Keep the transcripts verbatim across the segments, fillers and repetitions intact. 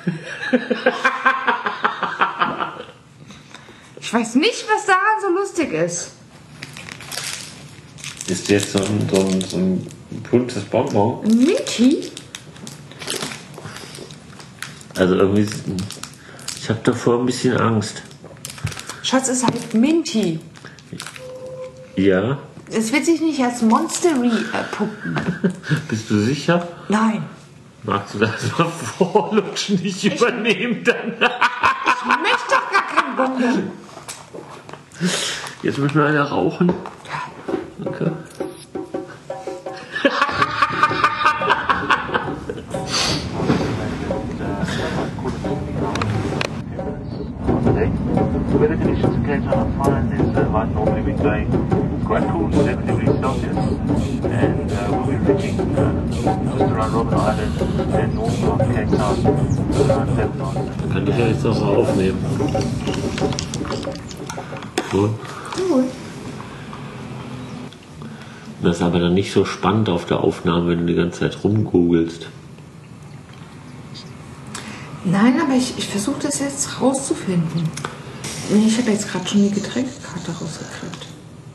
Ich weiß nicht, was daran so lustig ist. Ist jetzt so ein, so ein, so ein buntes Bonbon? Minty? Also irgendwie, ich habe davor ein bisschen Angst. Schatz, es heißt Minty. Ja. Es wird sich nicht als Monstery puppen. Bist du sicher? Nein. Magst du das mal vorlutschen, nicht ich übernehmen dann? Ich möchte doch gar kein Bonbon. Jetzt müssen wir einer rauchen. Okay. The weather conditions in Cape Town are fine. There's uh, light northerly wind going. It's quite cool, seven degrees Celsius, and uh, we'll be reaching uh, just around Robben Island and north of Cape Town around Lebanon. Dann kann ich ja jetzt noch mal aufnehmen. Cool. Cool. Das ist aber dann nicht so spannend auf der Aufnahme, wenn du die ganze Zeit rumgoogelst. Nein, aber ich, ich versuche das jetzt rauszufinden. Ich habe jetzt gerade schon die Getränkekarte rausgekriegt.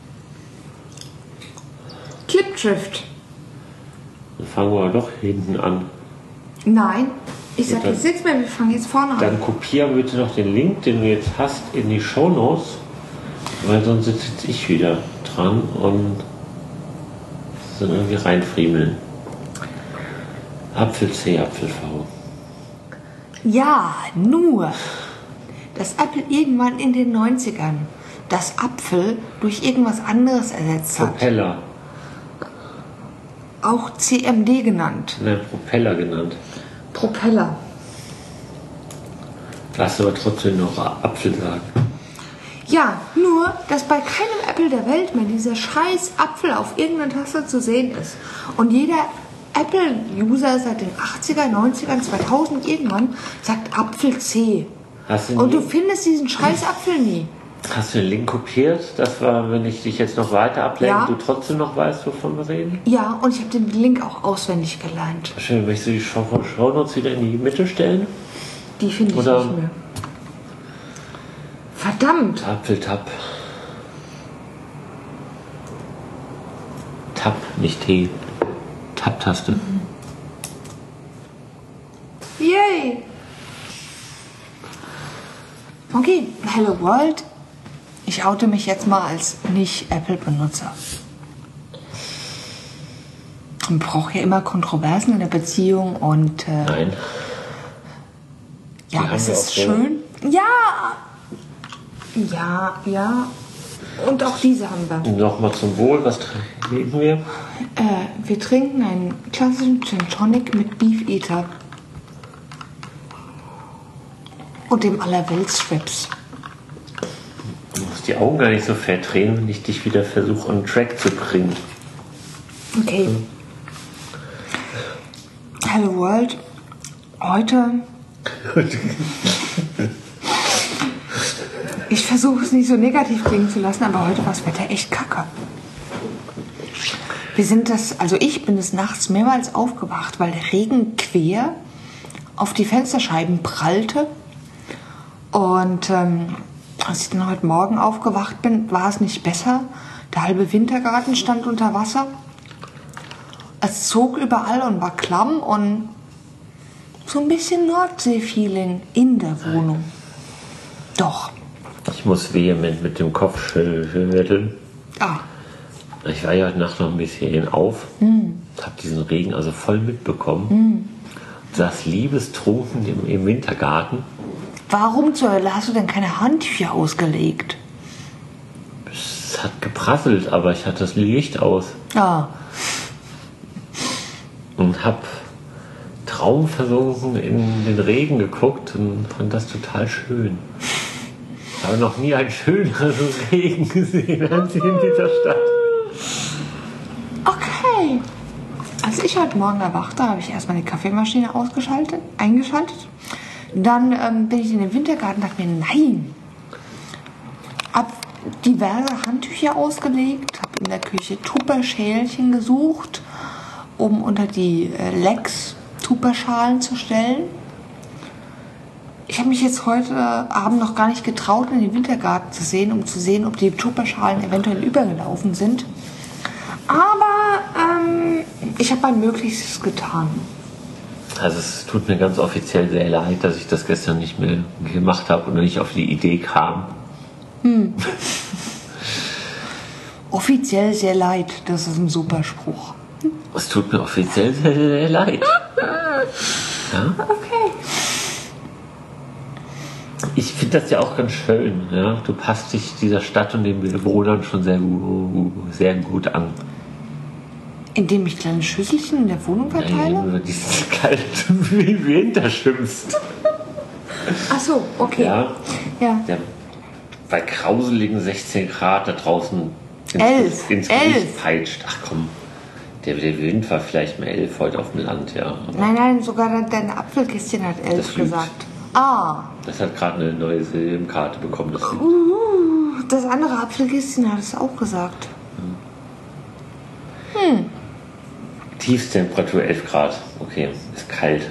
Clipdrift. Dann fangen wir doch hinten an. Nein, ich sage dann- jetzt nichts mehr, wir fangen jetzt vorne an. Dann kopier bitte noch den Link, den du jetzt hast, in die Shownotes, weil sonst sitze jetzt ich wieder dran und dann irgendwie reinfriemeln. Apfel C, Apfel V. Ja, nur, dass Apple irgendwann in den neunzigern das Apfel durch irgendwas anderes ersetzt hat. Propeller. Auch C M D genannt. Nein, Propeller genannt. Propeller. Lass aber trotzdem noch Apfel sagen. Ja, nur, dass bei keinem Apple der Welt mehr dieser scheiß Apfel auf irgendeiner Tasse zu sehen ist. Und jeder Apple-User seit den achtziger, neunzigern, zweitausend irgendwann sagt Apfel C. Hast du, Und du nie, findest diesen scheiß Apfel nie. hast du den Link kopiert? Das war, wenn ich dich jetzt noch weiter ablenke, Ja. du trotzdem noch weißt, wovon wir reden? Ja, und ich habe den Link auch auswendig gelernt. Schön, möchtest du die Show- Shownotes wieder in die Mitte stellen? Die finde ich Oder- nicht mehr. Verdammt! Apfeltab. Tab, nicht T. Tab-Taste. Yay! Okay, Hello World. Ich oute mich jetzt mal als Nicht-Apple-Benutzer. Man braucht ja immer Kontroversen in der Beziehung und äh, Nein. ja, haben es wir ist auch so. schön. Ja! Ja, ja. Und auch diese haben wir. Nochmal zum Wohl, was trinken wir? Äh, wir trinken einen klassischen Gin Tonic mit Beef Eater. Und dem Allerweltsstrips. Du musst die Augen gar nicht so verdrehen, wenn ich dich wieder versuche, on track zu bringen. Okay. Hello World. Heute. Ich versuche es nicht so negativ klingen zu lassen, aber heute war das Wetter echt kacke. Wir sind das, also ich bin des Nachts mehrmals aufgewacht, weil der Regen quer auf die Fensterscheiben prallte. Und ähm, als ich dann heute Morgen aufgewacht bin, war es nicht besser. Der halbe Wintergarten stand unter Wasser. Es zog überall und war klamm und so ein bisschen Nordsee-Feeling in der Wohnung. Doch. Ich muss vehement mit dem Kopf schütteln. Ah, Ich war ja heute Nacht noch ein bisschen auf, hm. habe diesen Regen also voll mitbekommen. Saß liebestrunken im, im Wintergarten. warum zur Hölle hast du denn keine Handtücher ausgelegt? Es hat geprasselt, aber ich hatte das Licht aus Ah, und habe traumversunken in den Regen geguckt und fand das total schön. Ich habe noch nie einen schöneren Regen gesehen als hier in dieser Stadt. okay. Als ich heute Morgen erwachte, habe ich erstmal die Kaffeemaschine ausgeschaltet, eingeschaltet. Dann ähm, bin ich in den Wintergarten und dachte mir, nein. Hab diverse Handtücher ausgelegt, habe in der Küche Tupperschälchen gesucht, um unter die äh, Lecks Tupperschalen zu stellen. Ich habe mich jetzt heute Abend noch gar nicht getraut, in den Wintergarten zu sehen, um zu sehen, ob die Tupperschalen eventuell übergelaufen sind. Aber ähm, ich habe mein Möglichstes getan. Also es tut mir ganz offiziell sehr leid, dass ich das gestern nicht mehr gemacht habe und nicht auf die Idee kam. Hm. Offiziell sehr leid, das ist ein super Spruch. Es tut mir offiziell sehr, sehr, sehr leid. Ja? Okay. Ich finde das ja auch ganz schön. Ja? Du passt dich dieser Stadt und den Bewohnern schon sehr, sehr gut an. Indem ich kleine Schüsselchen in der Wohnung verteile? Ja, dieses kalten Winter schimpfst. Ach so, okay. Ja. Ja. Der, bei grauseligen sechzehn Grad da draußen ins, elf. ins elf. Gesicht peitscht. Ach komm, der, der Wind war vielleicht mal elf heute auf dem Land, ja. Aber Nein, nein, sogar dein Apfelkistchen hat elf Das lügt. gesagt. Ah. das hat gerade eine neue Silbenkarte bekommen. Das liegt. Uh, das andere Apfelkistchen hat es auch gesagt. Hm. Tiefstemperatur elf Grad. Okay, ist kalt.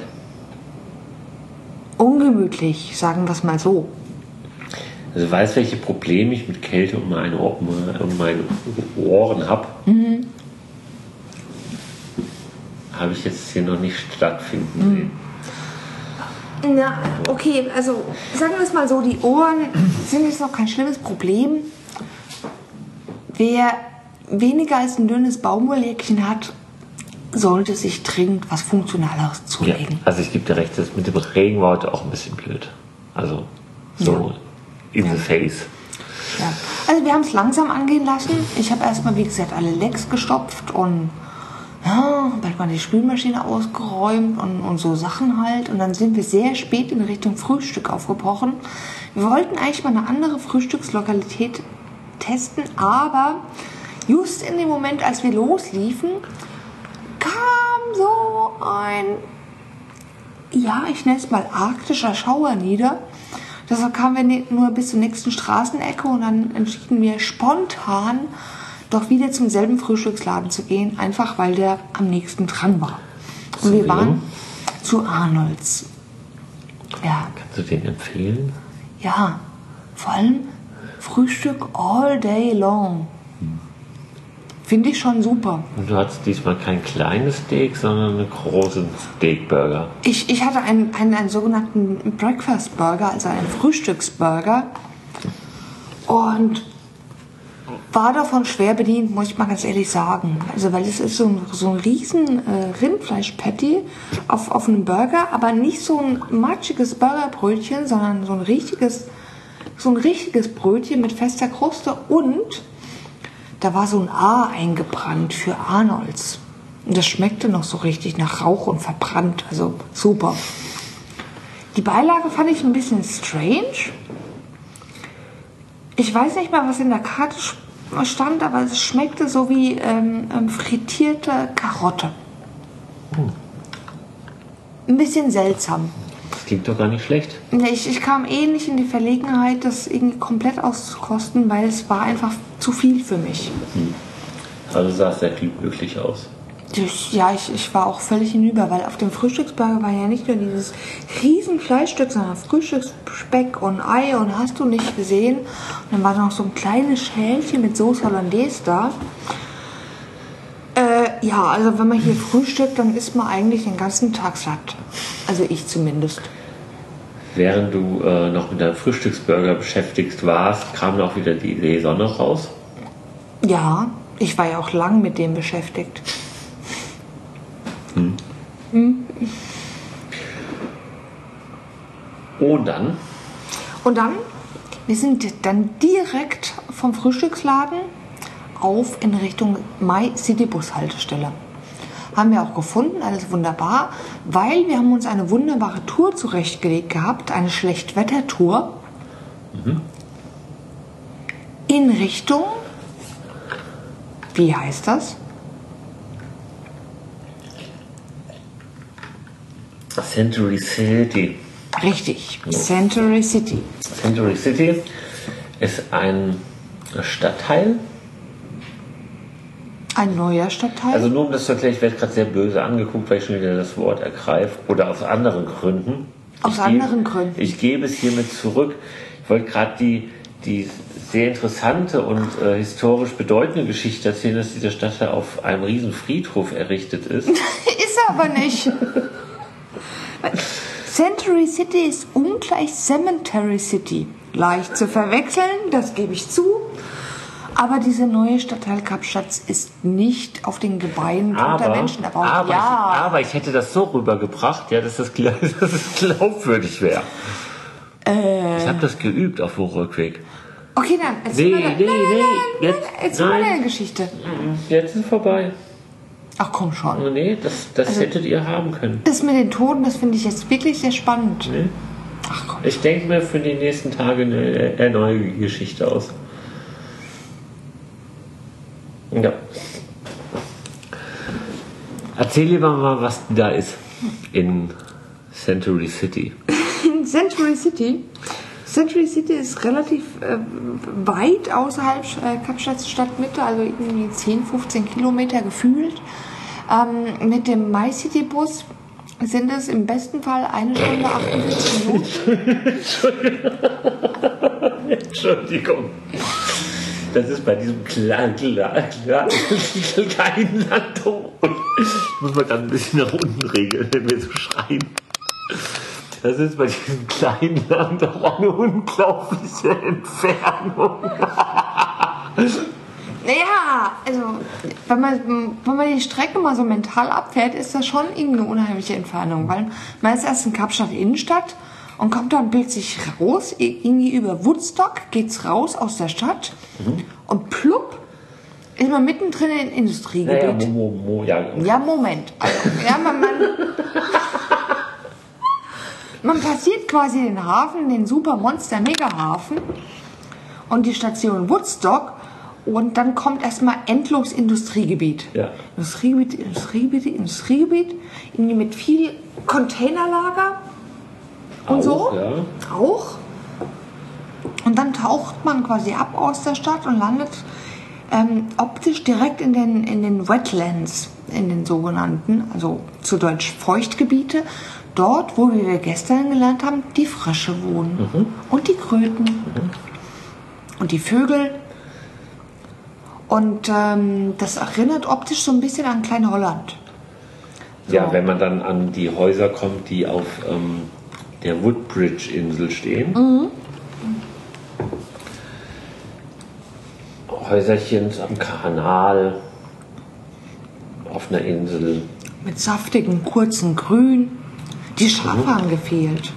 Ungemütlich, sagen wir es mal so. Also weißt, welche Probleme ich mit Kälte um meine, um meine Ohren habe? Mhm. Habe ich jetzt hier noch nicht stattfinden sehen. Na, okay, also sagen wir es mal so, die Ohren sind jetzt noch kein schlimmes Problem. Wer weniger als ein dünnes Baumwolljäckchen hat, sollte sich dringend was Funktionaleres Ja, zulegen. also ich gebe dir recht, das mit dem Regen war heute auch ein bisschen blöd. Also so in the face. Ja. Also wir haben es langsam angehen lassen. Ich habe erstmal, wie gesagt, alle Lecks gestopft und ja, bald mal die Spülmaschine ausgeräumt und, und so Sachen halt. Und dann sind wir sehr spät in Richtung Frühstück aufgebrochen. Wir wollten eigentlich mal eine andere Frühstückslokalität testen, aber just in dem Moment, als wir losliefen, kam so ein, ja, ich nenne es mal arktischer Schauer nieder. Deshalb kamen wir nicht nur bis zur nächsten Straßenecke und dann entschieden wir spontan, doch wieder zum selben Frühstücksladen zu gehen, einfach weil der am nächsten dran war. Und wir waren zu Arnolds. Ja, Kannst du den empfehlen? ja, vor allem Frühstück all day long. Finde ich schon super. Und du hattest diesmal kein kleines Steak, sondern einen großen Steakburger. Ich, ich hatte einen, einen, einen sogenannten Breakfast Burger, also einen Frühstücksburger. Und war davon schwer bedient, muss ich mal ganz ehrlich sagen. Also weil es ist so ein, so ein riesen äh, Rindfleisch-Patty auf, auf einem Burger, aber nicht so ein matschiges Burgerbrötchen, sondern so ein richtiges, so ein richtiges Brötchen mit fester Kruste und da war so ein A eingebrannt für Arnolds. Und das schmeckte noch so richtig nach Rauch und verbrannt. Also super. Die Beilage fand ich ein bisschen strange. Ich weiß nicht mal, was in der Karte stand, aber es schmeckte so wie ähm, ähm, frittierte Karotte. Ein bisschen seltsam. Das klingt doch gar nicht schlecht. Ich, ich kam eh nicht in die Verlegenheit, das irgendwie komplett auszukosten, weil es war einfach zu viel für mich. Also du sahst sehr glücklich aus. Ich, ja, ich, ich war auch völlig hinüber, weil auf dem Frühstücksburger war ja nicht nur dieses riesen Fleischstück, sondern Frühstücksspeck und Ei und hast du nicht gesehen. Und dann war noch so ein kleines Schälchen mit Soße Hollandaise da. Äh, ja, also wenn man hier frühstückt, dann isst man eigentlich den ganzen Tag satt. Also ich zumindest. Während du äh, noch mit deinem Frühstücksburger beschäftigt warst, kam auch wieder die Idee Sonne raus. Ja, ich war ja auch lang mit dem beschäftigt. Hm. Hm. Und dann? Und dann, wir sind dann direkt vom Frühstücksladen auf in Richtung My City Bushaltestelle. Haben wir auch gefunden, alles wunderbar, weil wir haben uns eine wunderbare Tour zurechtgelegt gehabt, eine Schlechtwettertour Mhm. in Richtung, wie heißt das? Century City. Richtig, Century City. Century City ist ein Stadtteil. Ein neuer Stadtteil. Also nur um das zu erklären, ich werde gerade sehr böse angeguckt, weil ich schon wieder das Wort ergreife oder aus anderen Gründen. Aus ich anderen gebe, Gründen. Ich gebe es hiermit zurück. Ich wollte gerade die, die sehr interessante und äh, historisch bedeutende Geschichte erzählen, dass dieser Stadtteil auf einem riesen Friedhof errichtet ist. Ist er aber nicht. Century City ist ungleich Cemetery City. Leicht zu verwechseln, das gebe ich zu. Aber dieser neue Stadtteil Kapstadt ist nicht auf den Gebeinen toter Aber, Menschen erbaut. aber, ja. ich, aber ich hätte das so rübergebracht, ja, dass, das, dass es glaubwürdig wäre. Äh. Ich habe das geübt auf dem Rückweg. Okay, dann erzähl Nee, mal, nee, nein, nee, nein, nein, jetzt- nein, erzähl mal nein. deine Geschichte. Jetzt ist vorbei. Ach komm schon. Oh, nee, das, das Also- hättet ihr haben können. Das mit den Toten, das finde ich jetzt wirklich sehr spannend. Nee. Ach komm. Ich denke mir für die nächsten Tage eine, eine neue Geschichte aus. Ja. Erzähl lieber mal, was da ist in Century City. In Century City. Century City ist relativ äh, weit außerhalb äh, Kapstadts Stadtmitte, also irgendwie zehn, fünfzehn Kilometer gefühlt. Ähm, mit dem MyCity-Bus sind es im besten Fall eine Stunde achtundvierzig Minuten. Entschuldigung. Das ist bei diesem kleinen, kleinen, kleinen Landung. Ich muss mal dann ein bisschen nach unten regeln, wenn wir so schreien. Das ist bei diesem kleinen Land auch eine unglaubliche Entfernung. Naja, also wenn man, wenn man die Strecke mal so mental abfährt, ist das schon irgendeine unheimliche Entfernung, weil man ist erst in Kapstadt Innenstadt und kommt dann plötzlich raus, irgendwie über Woodstock geht's raus aus der Stadt Mhm. und plupp ist man mittendrin in Industriegebiet. Naja, mo, mo, mo, ja. Ja, Moment. Also, ja, man, man, man passiert quasi den Hafen, den super Monster-Mega-Hafen und die Station Woodstock und dann kommt erstmal endlos Industriegebiet. Ja. Industriegebiet, Industriegebiet, Industriegebiet, irgendwie mit viel Containerlager und Auch, so. ja. Auch. Und dann taucht man quasi ab aus der Stadt und landet ähm, optisch direkt in den, in den Wetlands, in den sogenannten, also zu Deutsch Feuchtgebiete. Dort, wo wie wir gestern gelernt haben, die Frösche wohnen. Mhm. Und die Kröten. Mhm. Und die Vögel. Und ähm, das erinnert optisch so ein bisschen an Klein-Holland. So. Ja, wenn man dann an die Häuser kommt, die auf ähm, der Woodbridge-Insel stehen. Mhm. Häuserchen am Kanal, auf einer Insel. Mit saftigem, kurzen Grün. Die Schafe haben gefehlt.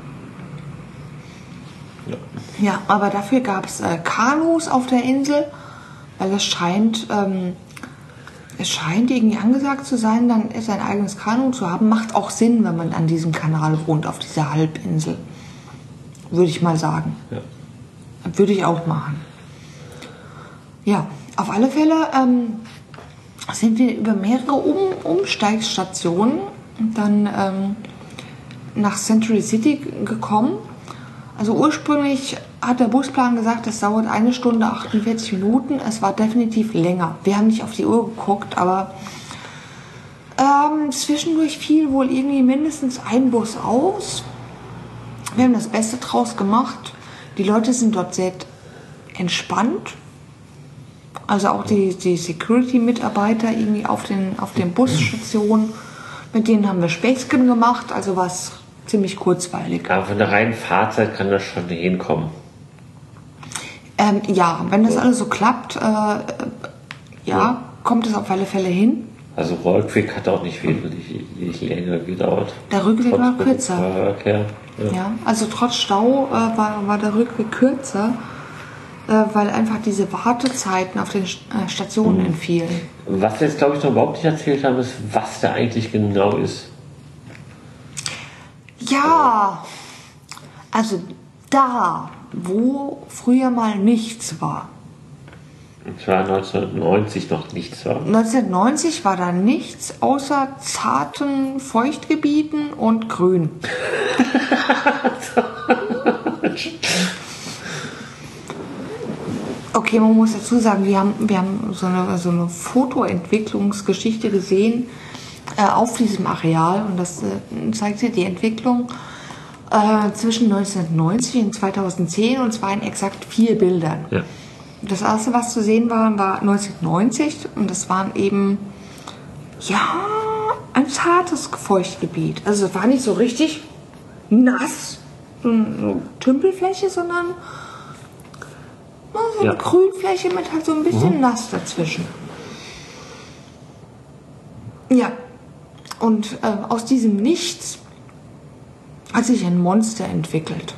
Ja. Ja, aber dafür gab es äh, Kanus auf der Insel, weil es scheint, ähm, es scheint irgendwie angesagt zu sein, dann ist ein eigenes Kanu zu haben. Macht auch Sinn, wenn man an diesem Kanal wohnt, auf dieser Halbinsel. Würde ich mal sagen. Ja. Würde ich auch machen. Ja, auf alle Fälle ähm, sind wir über mehrere um Umsteigstationen dann ähm, nach Century City gekommen. Also ursprünglich hat der Busplan gesagt, es dauert eine Stunde achtundvierzig Minuten. Es war definitiv länger. Wir haben nicht auf die Uhr geguckt, aber ähm, zwischendurch fiel wohl irgendwie mindestens ein Bus aus. Wir haben das Beste draus gemacht. Die Leute sind dort sehr entspannt. Also auch die, die Security-Mitarbeiter irgendwie auf den, auf den Busstationen, mit denen haben wir Späßchen gemacht, also war es ziemlich kurzweilig. Aber von der reinen Fahrzeit kann das schon hinkommen. Ähm, ja, wenn das alles so klappt, äh, ja, Ja. kommt es auf alle Fälle hin. Also Rückweg hat auch nicht wesentlich länger gedauert. Der Rückweg Trotz war kürzer. Verkehr. Ja. Ja, also trotz Stau äh, war, war der Rückweg kürzer, äh, weil einfach diese Wartezeiten auf den äh, Stationen entfielen. Was wir jetzt, glaube ich, noch überhaupt nicht erzählt haben, ist, was da eigentlich genau ist. Ja, also da, wo früher mal nichts war. Und zwar neunzehnhundertneunzig noch nichts war. neunzehnhundertneunzig war da nichts außer zarten Feuchtgebieten und Grün. Okay, man muss dazu sagen, wir haben, wir haben so eine, so eine Fotoentwicklungsgeschichte gesehen äh, auf diesem Areal und das äh, zeigt dir die Entwicklung äh, zwischen neunzehnhundertneunzig und zweitausendzehn, und zwar in exakt vier Bildern. Ja. Das erste, was zu sehen war, war neunzehnhundertneunzig, und das waren eben, ja, ein zartes Feuchtgebiet. Also es war nicht so richtig nass, so eine Tümpelfläche, sondern so eine Ja. Grünfläche mit halt so ein bisschen Mhm. nass dazwischen. Ja, und äh, aus diesem Nichts hat sich ein Monster entwickelt.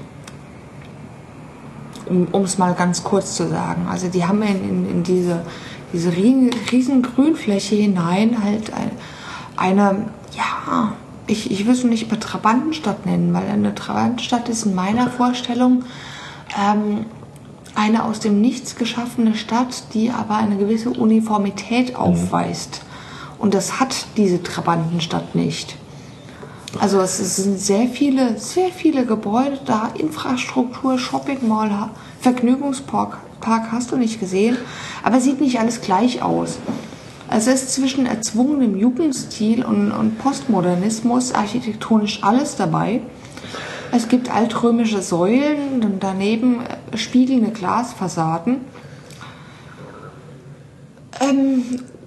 Um es mal ganz kurz zu sagen. Also die haben in, in, in diese, diese riesen, riesen Grünfläche hinein halt ein, eine, ja, ich, ich will es nicht mehr Trabantenstadt nennen, weil eine Trabantenstadt ist in meiner Vorstellung ähm, eine aus dem Nichts geschaffene Stadt, die aber eine gewisse Uniformität aufweist. Und das hat diese Trabantenstadt nicht. Also es sind sehr viele, sehr viele Gebäude da, Infrastruktur, Shopping Mall, Vergnügungspark Park hast du nicht gesehen, aber es sieht nicht alles gleich aus. Also es ist zwischen erzwungenem Jugendstil und, und Postmodernismus architektonisch alles dabei. Es gibt altrömische Säulen und daneben spiegelnde Glasfassaden. Ähm,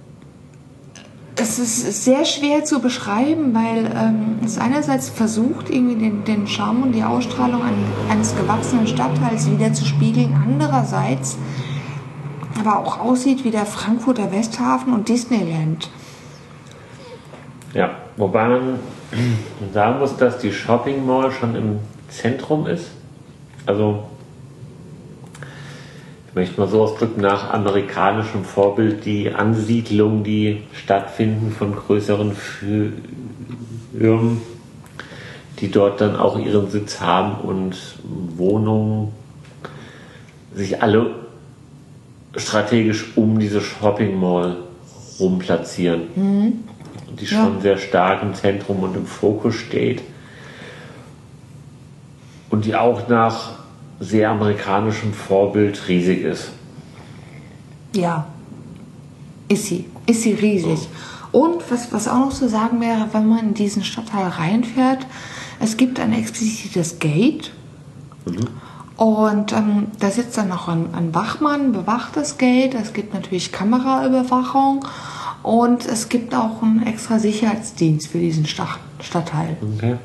Es ist sehr schwer zu beschreiben, weil ähm, es einerseits versucht, irgendwie den, den Charme und die Ausstrahlung an, eines gewachsenen Stadtteils wieder zu spiegeln, andererseits aber auch aussieht wie der Frankfurter Westhafen und Disneyland. Ja, wobei man sagen muss, dass die Shopping Mall schon im Zentrum ist. Also, ich möchte mal so ausdrücken, nach amerikanischem Vorbild die Ansiedlung, die stattfinden von größeren Firmen, die dort dann auch ihren Sitz haben und Wohnungen sich alle strategisch um diese Shopping Mall rum platzieren. Mhm. Die Ja. schon sehr stark im Zentrum und im Fokus steht. Und die auch nach sehr amerikanischem Vorbild riesig ist. Ja, ist sie. Ist sie riesig. Und was, was auch noch zu sagen wäre, wenn man in diesen Stadtteil reinfährt, es gibt ein explizites Gate. Mhm. Und ähm, da sitzt dann noch ein, ein Wachmann, bewacht das Gate. Es gibt natürlich Kameraüberwachung. Und es gibt auch einen extra Sicherheitsdienst für diesen Stadt, Stadtteil. Okay.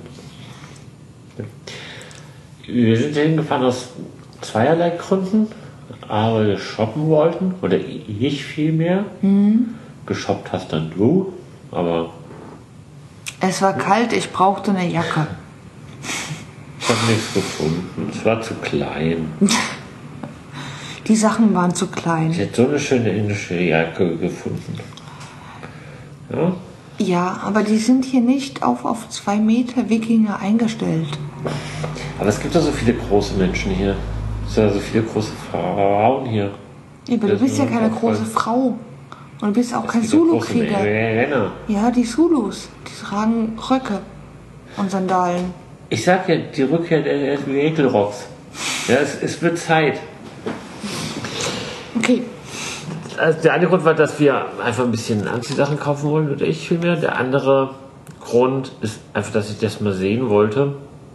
Wir sind hier hingefahren aus zweierlei Gründen. Aber wir shoppen wollten, oder ich vielmehr. Mhm. Geshoppt hast dann du, aber Es war kalt, ich brauchte eine Jacke. ich habe nichts gefunden. Es war zu klein. Die Sachen waren zu klein. Ich hätte so eine schöne indische Jacke gefunden. Ja? Ja, aber die sind hier nicht auf, auf zwei Meter Wikinger eingestellt. Aber es gibt ja so viele große Menschen hier. Es sind ja so viele große Frauen hier. Ja, aber du Das bist ja ist keine auch voll- große Frau. Und du bist auch kein Es gibt ja große Zulu-Krieger. Männer. Ja, die Zulus, die tragen Röcke und Sandalen. Ich sag ja, die Rückkehr der der Ekelrocks. Ja, es, es wird Zeit. Okay, Also der eine Grund war, dass wir einfach ein bisschen Anziehsachen kaufen wollen, oder ich vielmehr. Der andere Grund ist einfach, dass ich das mal sehen wollte.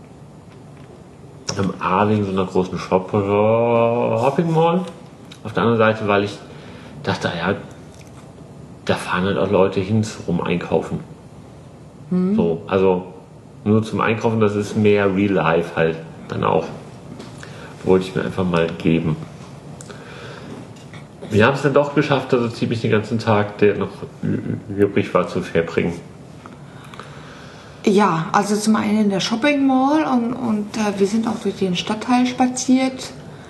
Im A wegen so einer großen Shop Shopping Mall. Auf der anderen Seite, weil ich dachte, ja, da fahren halt auch Leute hin zum Einkaufen. Mhm. So, also nur zum Einkaufen, das ist mehr Real Life halt dann auch. Wollte ich mir einfach mal geben. Wir haben es dann doch geschafft, also ziemlich den ganzen Tag, der noch übrig war, zu verbringen. ja, also zum einen in der Shopping Mall und, und äh, wir sind auch durch den Stadtteil spaziert.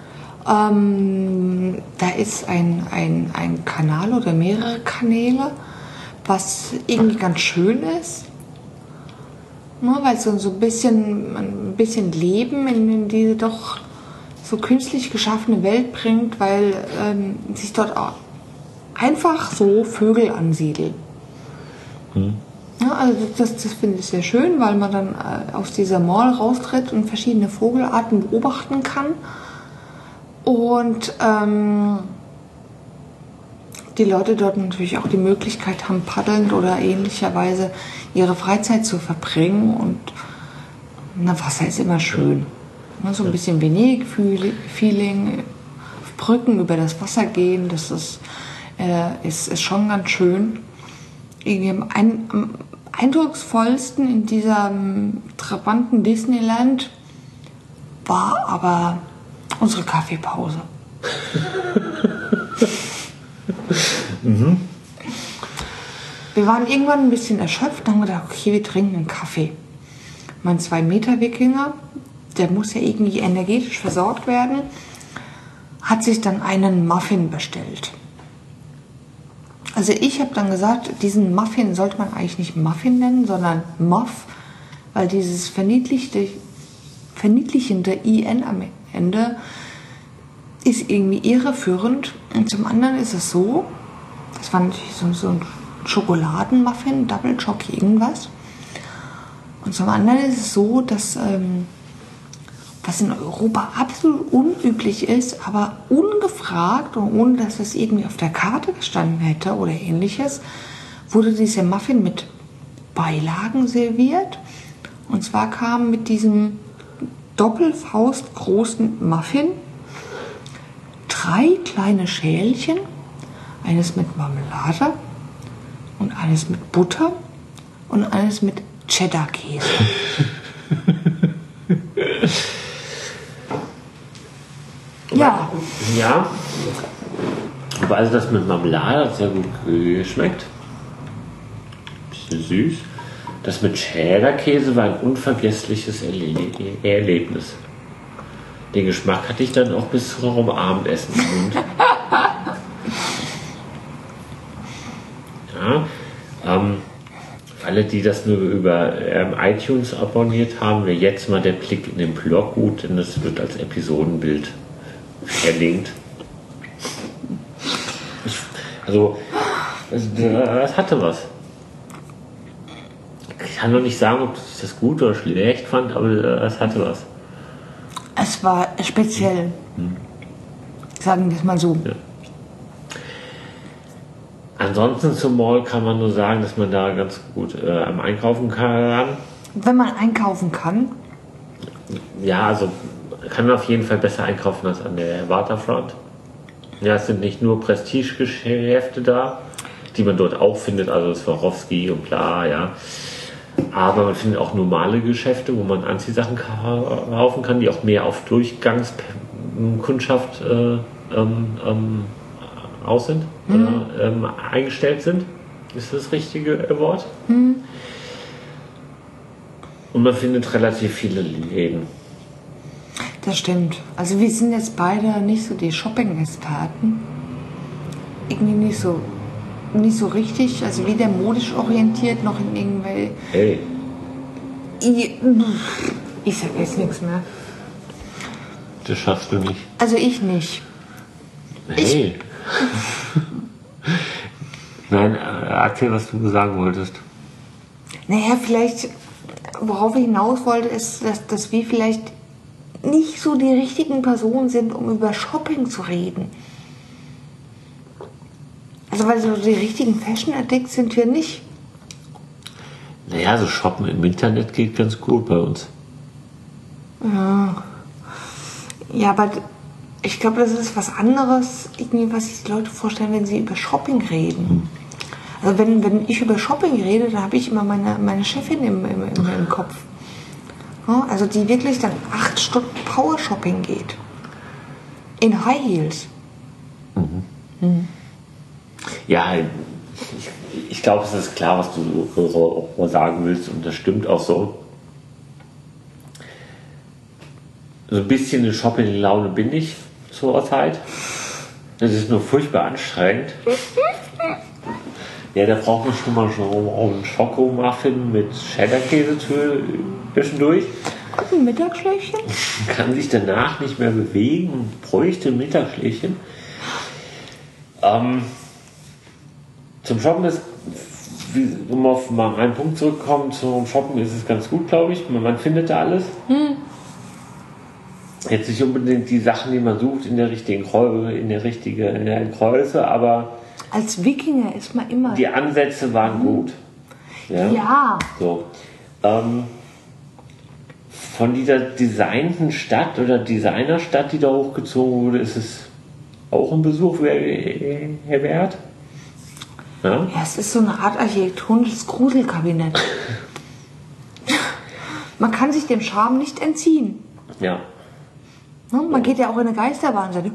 Ähm, da ist ein, ein, ein Kanal oder mehrere Kanäle, was irgendwie ganz schön ist. Ne, weil es so, so ein, bisschen, ein bisschen Leben in, in diese doch so künstlich geschaffene Welt bringt, weil ähm, sich dort auch einfach so Vögel ansiedeln. Hm. Ja, also das, das finde ich sehr schön, weil man dann äh, aus dieser Mall raustritt und verschiedene Vogelarten beobachten kann. Und ähm, die Leute dort natürlich auch die Möglichkeit haben, paddelnd oder ähnlicherweise ihre Freizeit zu verbringen. Und Na, Wasser ist immer schön. So ein bisschen Venedig-Feeling, auf Brücken über das Wasser gehen, das ist, äh, ist, ist schon ganz schön. Irgendwie am, ein, am eindrucksvollsten in diesem trabanten Disneyland war aber unsere Kaffeepause. mhm. Wir waren irgendwann ein bisschen erschöpft und haben gedacht, okay, wir trinken einen Kaffee. Mein zwei-Meter-Wikinger, der muss ja irgendwie energetisch versorgt werden, hat sich dann einen Muffin bestellt. Also ich habe dann gesagt, diesen Muffin sollte man eigentlich nicht Muffin nennen, sondern Muff, weil dieses verniedlichte, verniedlichende I N am Ende ist irgendwie irreführend. Und zum anderen ist es so, das war natürlich so, so ein Schokoladenmuffin, Double Choc irgendwas. Und zum anderen ist es so, dass ähm, was in Europa absolut unüblich ist, aber ungefragt und ohne dass es irgendwie auf der Karte gestanden hätte oder ähnliches, wurde dieser Muffin mit Beilagen serviert. Und zwar kam mit diesem Doppelfaust großen Muffin drei kleine Schälchen, eines mit Marmelade und eines mit Butter und eines mit Cheddar-Käse. Ja. Ja. Aber also das mit Marmelade hat sehr gut geschmeckt. Bisschen süß. Das mit Cheddar-Käse war ein unvergessliches Erle- Erlebnis. Den Geschmack hatte ich dann auch bis zum Abendessen im Mund. Ja, ähm, für alle, die das nur über ähm, iTunes abonniert haben, wäre jetzt mal der Blick in den Blog gut, denn das wird als Episodenbild verlinkt. Ich, also, es, es hatte was. Ich kann noch nicht sagen, ob ich das gut oder schlecht fand, aber es hatte was. Es war speziell. Hm. Sagen wir es mal so. Ja. Ansonsten zum Mall kann man nur sagen, dass man da ganz gut äh, am Einkaufen kann. Wenn man einkaufen kann? Ja, also kann man auf jeden Fall besser einkaufen als an der Waterfront. Ja, es sind nicht nur Prestigegeschäfte da, die man dort auch findet, also Swarovski und bla, ja. Aber man findet auch normale Geschäfte, wo man Anziehsachen kaufen kann, die auch mehr auf Durchgangskundschaft äh, ähm, ähm, aus sind, mhm. oder ähm, eingestellt sind. Ist das richtige Wort? Mhm. Und man findet relativ viele Läden. Das stimmt. Also wir sind jetzt beide nicht so die Shopping-Experten. Irgendwie nicht so, nicht so richtig, also weder modisch orientiert noch in irgendwelche... Hey. Ich, ich sag jetzt nichts mehr. Das schaffst du nicht. Also ich nicht. Hey. Ich Nein, erzähl, was du sagen wolltest. Naja, vielleicht, worauf ich hinaus wollte, ist, dass, dass wir vielleicht nicht so die richtigen Personen sind, um über Shopping zu reden. Also weil so die richtigen Fashion-Addicts sind wir nicht. Naja, so Shoppen im Internet geht ganz gut bei uns. Ja, ja, aber ich glaube, das ist was anderes, irgendwie, was sich die Leute vorstellen, wenn sie über Shopping reden. Also wenn, wenn ich über Shopping rede, dann habe ich immer meine, meine Chefin im, im, im, im Kopf. Ja, also die wirklich dann acht Stunden Power-Shopping geht. In High Heels. Mhm. Mhm. Ja, ich, ich glaube, es ist klar, was du so, so sagen willst, und das stimmt auch so. So ein bisschen in Shopping-Laune bin ich zur Zeit. Das ist nur furchtbar anstrengend. Ja, da braucht man schon mal so einen Schokomuffin mit Cheddar-Käse zwischendurch. Ein Mittagsschläfchen? Kann sich danach nicht mehr bewegen und bräuchte ein Mittagsschläfchen. Ähm, zum Shoppen ist, um auf mal einen Punkt zurückzukommen, zum Shoppen ist es ganz gut, glaube ich. Man findet da alles. Hm. Jetzt nicht unbedingt die Sachen, die man sucht, in der richtigen Größe, in der richtigen in der Größe, aber als Wikinger ist man immer... die Ansätze waren gut. Ja. Ja. So. Ähm, von dieser designten Stadt oder Designerstadt, die da hochgezogen wurde, ist es auch ein Besuch wert? Ja? Ja, es ist so eine Art architektonisches Gruselkabinett. Man kann sich dem Charme nicht entziehen. Ja. Ne? Man geht ja auch in eine Geisterbahn und sagt,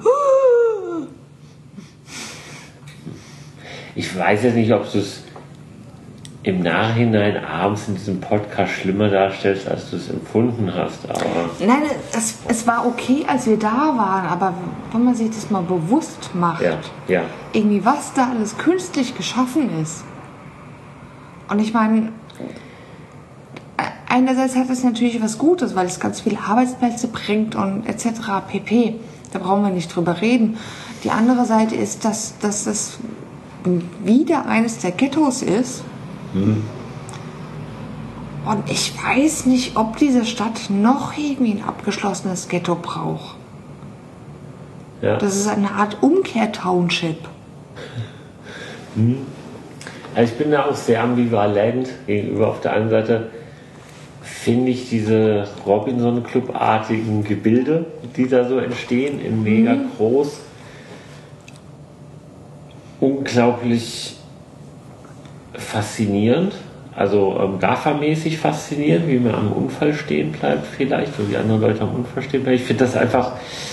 ich weiß jetzt nicht, ob du es im Nachhinein abends in diesem Podcast schlimmer darstellst, als du es empfunden hast. Aber nein, es, es war okay, als wir da waren, aber wenn man sich das mal bewusst macht, ja, ja. irgendwie was da alles künstlich geschaffen ist. Und ich meine, einerseits hat es natürlich was Gutes, weil es ganz viele Arbeitsplätze bringt und et cetera pp. Da brauchen wir nicht drüber reden. Die andere Seite ist, dass, dass es wieder eines der Ghettos ist. Hm. Und ich weiß nicht, ob diese Stadt noch irgendwie ein abgeschlossenes Ghetto braucht. Ja. Das ist eine Art Umkehr-Township. Hm. Also ich bin da auch sehr ambivalent gegenüber. Auf der einen Seite finde ich diese Robinson-Club-artigen Gebilde, die da so entstehen, in mega mhm. groß, unglaublich faszinierend, also ähm, GAFA-mäßig faszinierend, wie man am Unfall stehen bleibt vielleicht, oder wie andere Leute am Unfall stehen bleiben. Ich finde das einfach,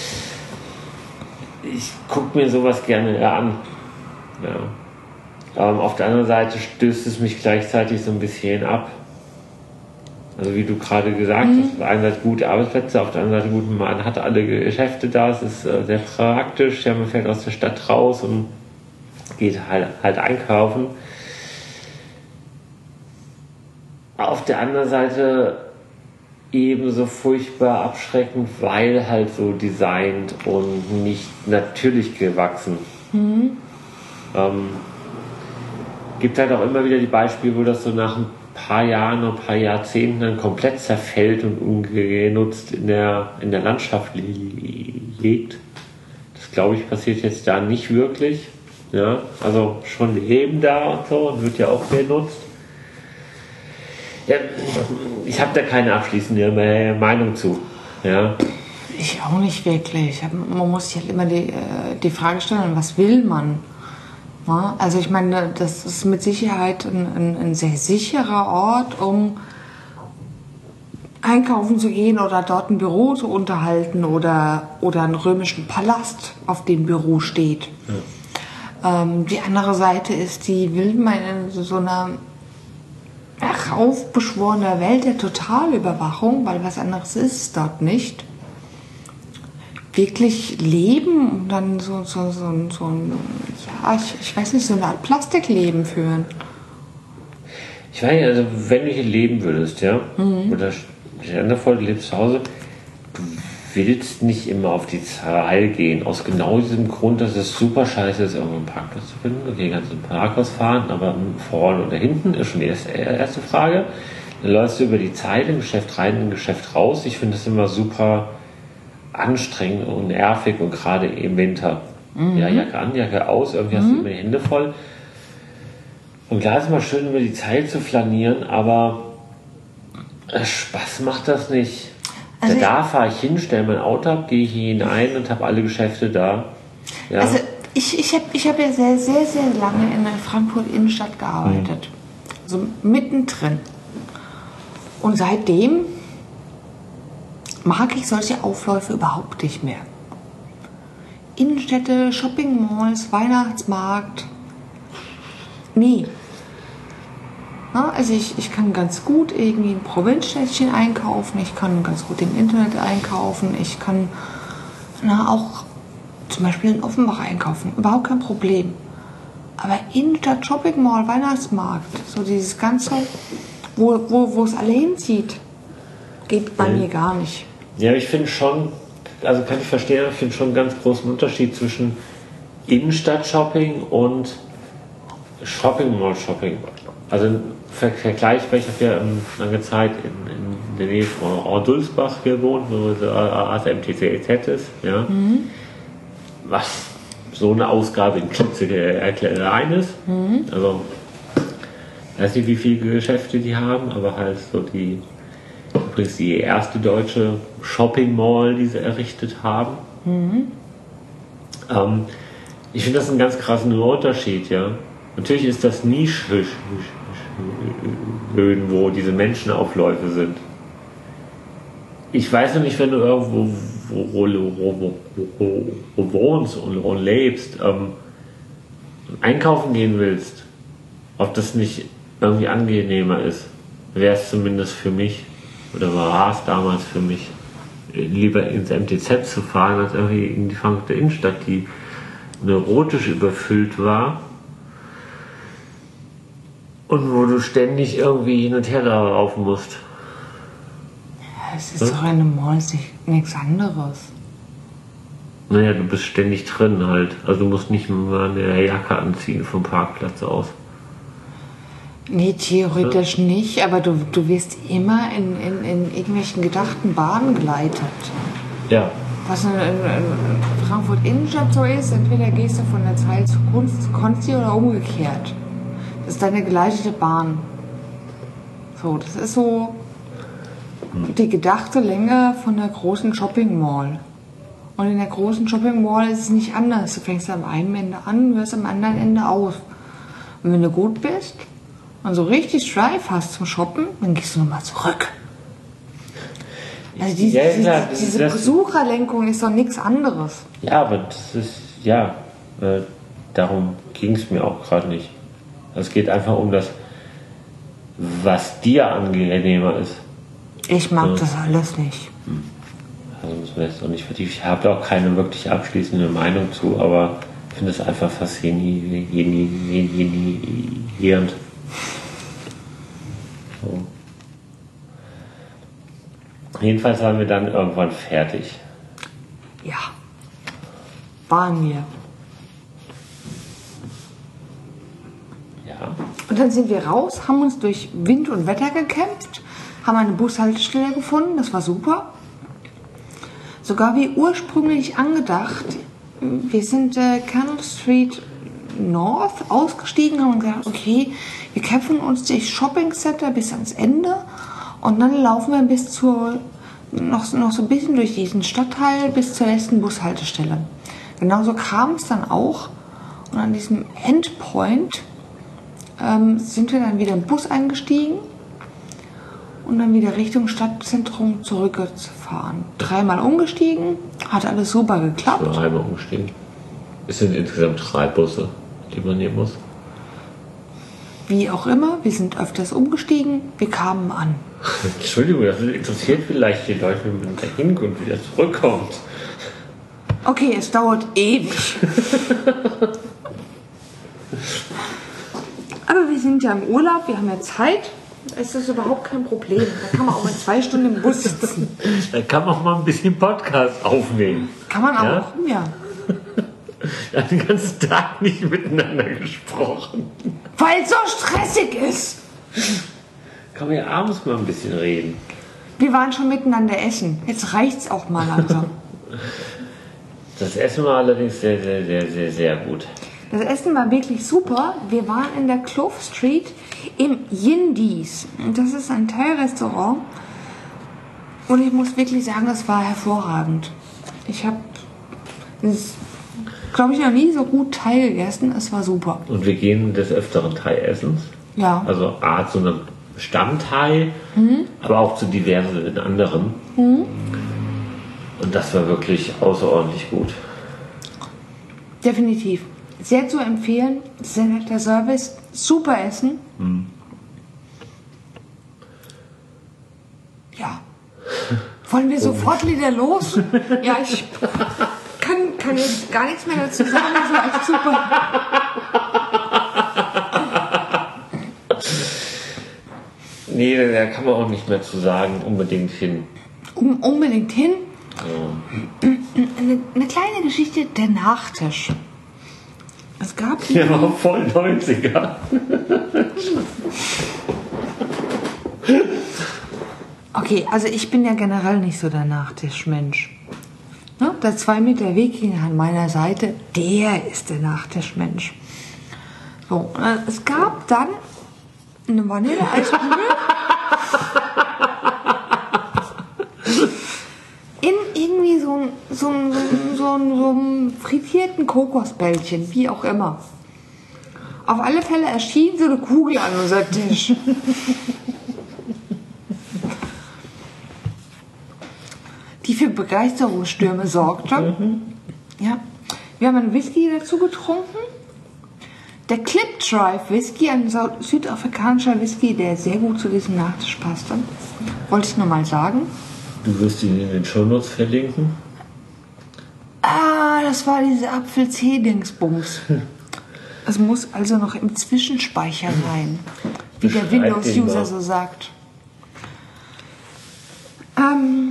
ich gucke mir sowas gerne an. Ja. Ähm, auf der anderen Seite stößt es mich gleichzeitig so ein bisschen ab. Also wie du gerade gesagt mhm. hast, auf der einen Seite gute Arbeitsplätze, auf der anderen Seite gut, man hat alle Geschäfte da, es ist äh, sehr praktisch, ja, man fährt aus der Stadt raus und geht halt, halt einkaufen. Auf der anderen Seite ebenso furchtbar abschreckend, weil halt so designt und nicht natürlich gewachsen. Mhm. Ähm, gibt halt auch immer wieder die Beispiele, wo das so nach ein paar Jahren, ein paar Jahrzehnten dann komplett zerfällt und ungenutzt in der, in der Landschaft liegt. Das, glaube ich, passiert jetzt da nicht wirklich. Ja, also schon Leben da und so und wird ja auch genutzt. Ja, ich habe da keine abschließende Meinung zu. Ja. Ich auch nicht wirklich. Man muss sich halt immer die, die Frage stellen, was will man? Ja, also ich meine, das ist mit Sicherheit ein, ein, ein sehr sicherer Ort, um einkaufen zu gehen oder dort ein Büro zu unterhalten oder, oder einen römischen Palast, auf dem Büro steht. Ja. Ähm, die andere Seite ist, die will man in so einer heraufbeschworene Welt der Totalüberwachung, weil was anderes ist es dort nicht, wirklich leben und dann so, so, so, so ein, ja, ich, ich weiß nicht, so eine Art Plastikleben führen. Ich weiß nicht, also wenn du hier leben würdest, ja, mhm. oder stell dir vor, du lebst zu Hause, du willst nicht immer auf die Zahl gehen, aus genau diesem Grund, dass es super scheiße ist, irgendwo einen Parkplatz zu finden. Okay, kannst du ein Parkhaus fahren, aber vorne oder hinten ist schon die erste, erste Frage. Dann läufst du über die Zeit im Geschäft rein, im Geschäft raus. Ich finde das immer super anstrengend und nervig und gerade im Winter. Mhm. Ja, Jacke an, Jacke aus, irgendwie mhm. hast du immer die Hände voll. Und klar ist mal schön, über die Zeit zu flanieren, aber Spaß macht das nicht. Also da fahre ich hin, stelle mein Auto ab, gehe hier hinein und habe alle Geschäfte da. Ja. Also ich, ich habe ich hab ja sehr, sehr, sehr lange in der Frankfurt Innenstadt gearbeitet. Mhm. Also mittendrin. Und seitdem mag ich solche Aufläufe überhaupt nicht mehr. Innenstädte, Shopping-Malls, Weihnachtsmarkt. Nee. Na, also ich, ich kann ganz gut irgendwie ein Provinzstädtchen einkaufen, ich kann ganz gut im Internet einkaufen, ich kann na, auch zum Beispiel in Offenbach einkaufen, überhaupt kein Problem. Aber Innenstadt, Shopping Mall, Weihnachtsmarkt, so dieses Ganze, wo, wo, wo es alle hinzieht, geht bei mhm. mir gar nicht. Ja, ich finde schon, also kann ich verstehen, ich finde schon einen ganz großen Unterschied zwischen Innenstadt-Shopping und Shopping-Mall-Shopping. Also vergleichbar, ich habe ja ähm, lange Zeit in, in der Nähe von Ordulsbach gewohnt, wo A S M T C Z ist, ja. Mhm. Was so eine Ausgabe in Klitze klein ist. Mhm. Also, ich weiß nicht, wie viele Geschäfte die haben, aber halt so die übrigens die erste deutsche Shopping Mall, die sie errichtet haben. Mhm. Ähm, ich finde das einen ganz krassen Unterschied, ja. Natürlich ist das nie schön, wo diese Menschenaufläufe sind. Ich weiß noch nicht, wenn du irgendwo wo, wo, wo, wo, wo wohnst und, und lebst, ähm, einkaufen gehen willst, ob das nicht irgendwie angenehmer ist, wäre es zumindest für mich, oder war es damals für mich, lieber ins M T Z zu fahren, als irgendwie in die Frankfurter Innenstadt, die neurotisch überfüllt war und wo du ständig irgendwie hin und her laufen musst. Es ist doch eine Mall, ist nicht, nichts anderes. Naja, du bist ständig drin halt. Also du musst nicht mal eine Jacke anziehen vom Parkplatz aus. Nee, theoretisch ja. nicht, aber du, du wirst immer in, in, in irgendwelchen gedachten Bahnen geleitet. Ja. Was in, in, in Frankfurt Innenstadt so ist, entweder gehst du von der Zeit zu Kunst zu Konsti oder umgekehrt. Das ist deine geleitete Bahn. So, das ist so die gedachte Länge von der großen Shopping Mall. Und in der großen Shopping Mall ist es nicht anders. Du fängst am einen Ende an und hörst am anderen Ende auf. Und wenn du gut bist und so richtig Drive hast zum Shoppen, dann gehst du nochmal zurück. Also diese, ja, klar, diese, diese das, Besucherlenkung ist doch nichts anderes. Ja, aber das ist, ja, äh, darum ging es mir auch gerade nicht. Es geht einfach um das, was dir angenehmer ist. Ich mag ja. das alles nicht. Also müssen wir jetzt auch nicht vertiefen. Ich habe da auch keine wirklich abschließende Meinung zu, aber ich finde es einfach faszinierend. So. Jedenfalls waren wir dann irgendwann fertig. Ja, waren wir. Ja. Und dann sind wir raus, haben uns durch Wind und Wetter gekämpft, haben eine Bushaltestelle gefunden, das war super. Sogar wie ursprünglich angedacht, wir sind äh, Canal Street North ausgestiegen und haben gesagt, okay, wir kämpfen uns durch Shopping Center bis ans Ende und dann laufen wir bis zur, noch, noch so ein bisschen durch diesen Stadtteil bis zur letzten Bushaltestelle. Genauso kam es dann auch und an diesem Endpoint ähm, sind wir dann wieder im Bus eingestiegen und dann wieder Richtung Stadtzentrum zurückgefahren. Dreimal umgestiegen, hat alles super geklappt. Dreimal umgestiegen. Es sind insgesamt drei Busse, die man nehmen muss. Wie auch immer, wir sind öfters umgestiegen, wir kamen an. Entschuldigung, das interessiert vielleicht die Leute, wenn man da hinkommt und wieder zurückkommt. Okay, es dauert ewig. Aber wir sind ja im Urlaub, wir haben ja Zeit. Es ist überhaupt kein Problem. Da kann man auch mal zwei Stunden im Bus sitzen. Da kann man auch mal ein bisschen Podcast aufnehmen. Kann man ja? auch, ja. Wir haben den ganzen Tag nicht miteinander gesprochen. Weil es so stressig ist. Kann man ja abends mal ein bisschen reden. Wir waren schon miteinander essen. Jetzt reicht's auch mal langsam. Das Essen war allerdings sehr, sehr, sehr, sehr, sehr gut. Das Essen war wirklich super. Wir waren in der Clove Street im Yindies. Das ist ein Thai-Restaurant. Und ich muss wirklich sagen, das war hervorragend. Ich habe, glaube ich, noch nie so gut Thai gegessen. Es war super. Und wir gehen des Öfteren Thai-Essens. Ja. Also A zu einem Stammthai, mhm. aber auch zu diversen anderen. Mhm. Und das war wirklich außerordentlich gut. Definitiv. Sehr zu empfehlen. Sehr netter Service. Super Essen. Mhm. Ja. Wollen wir sofort wieder los? Ja, ich kann, kann jetzt gar nichts mehr dazu sagen. Das war echt super. Nee, da kann man auch nicht mehr zu sagen. Unbedingt hin. Um, unbedingt hin. Ja. Eine, eine kleine Geschichte, der Nachtisch. Es gab... Der war voll neunziger. Okay, also ich bin ja generell nicht so der Nachtischmensch. Ne? Der zwei Meter Wikinger an meiner Seite, der ist der Nachtischmensch. So, äh, es gab dann eine Vanilleeiskugel. irgendwie so ein, so ein, so ein, so ein, so ein frittierten Kokosbällchen, wie auch immer. Auf alle Fälle erschien so eine Kugel an unserem Tisch. Die für Begeisterungsstürme sorgte. Ja. Wir haben einen Whisky dazu getrunken. Der Clip Drive Whisky, ein südafrikanischer Whisky, der sehr gut zu diesem Nachtisch passte. Wollte ich nur mal sagen. Du wirst ihn in den Shownotes verlinken. Ah, das war diese Apfel-C-Dingsbums. Es muss also noch im Zwischenspeicher sein, wie der Windows-User so sagt. Ähm,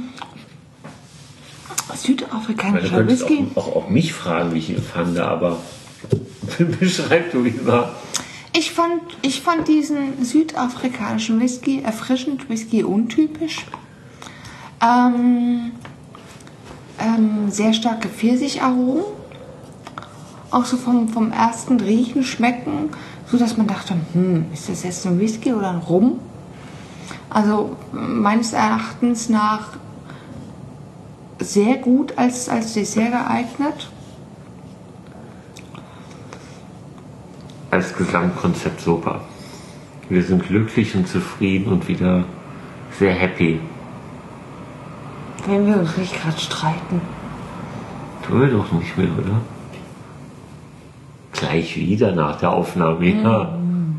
südafrikanischer du Whisky. Auch, auch, auch mich fragen, wie ich ihn fand, aber beschreib du ihn mal. Ich fand, ich fand diesen südafrikanischen Whisky erfrischend, Whisky untypisch. Ähm, ähm, sehr starke Pfirsicharomen. Auch so vom, vom ersten Riechen, Schmecken, so dass man dachte, hm, ist das jetzt ein Whisky oder ein Rum? Also meines Erachtens nach sehr gut als, als Dessert geeignet. Als Gesamtkonzept super. Wir sind glücklich und zufrieden und wieder sehr happy. Wenn wir uns nicht gerade streiten. Tun wir doch nicht mehr, oder? Gleich wieder nach der Aufnahme, ja. Mm.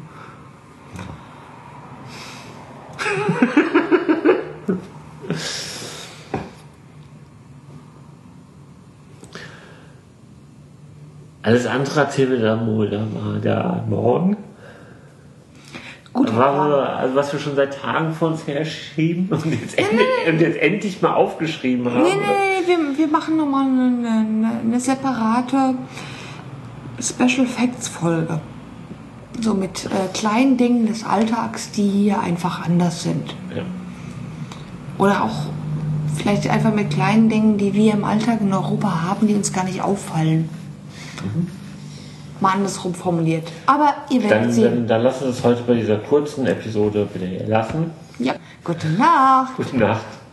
Alles andere erzählen wir dann wohl da mal da morgen. Gut. Also, was wir schon seit Tagen vor uns herschieben und jetzt, nee, endlich, nee. und jetzt endlich mal aufgeschrieben haben. Nee, nee, nee, wir, wir machen nochmal eine, eine, eine separate Special Facts Folge. So mit äh, kleinen Dingen des Alltags, die hier einfach anders sind. Ja. Oder auch vielleicht einfach mit kleinen Dingen, die wir im Alltag in Europa haben, die uns gar nicht auffallen. Mhm. Mal andersrum formuliert. Aber ihr werdet dann, sehen. Dann, dann lassen wir es heute bei dieser kurzen Episode wieder hier lassen. Ja. Gute Nacht. Gute Nacht.